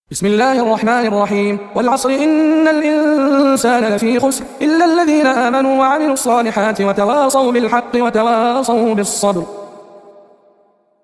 بسم الله الرحمن الرحيم. والعصر إن الإنسان لفي خسر إلا الذين آمنوا وعملوا الصالحات وتواصوا بالحق وتواصوا بالصبر.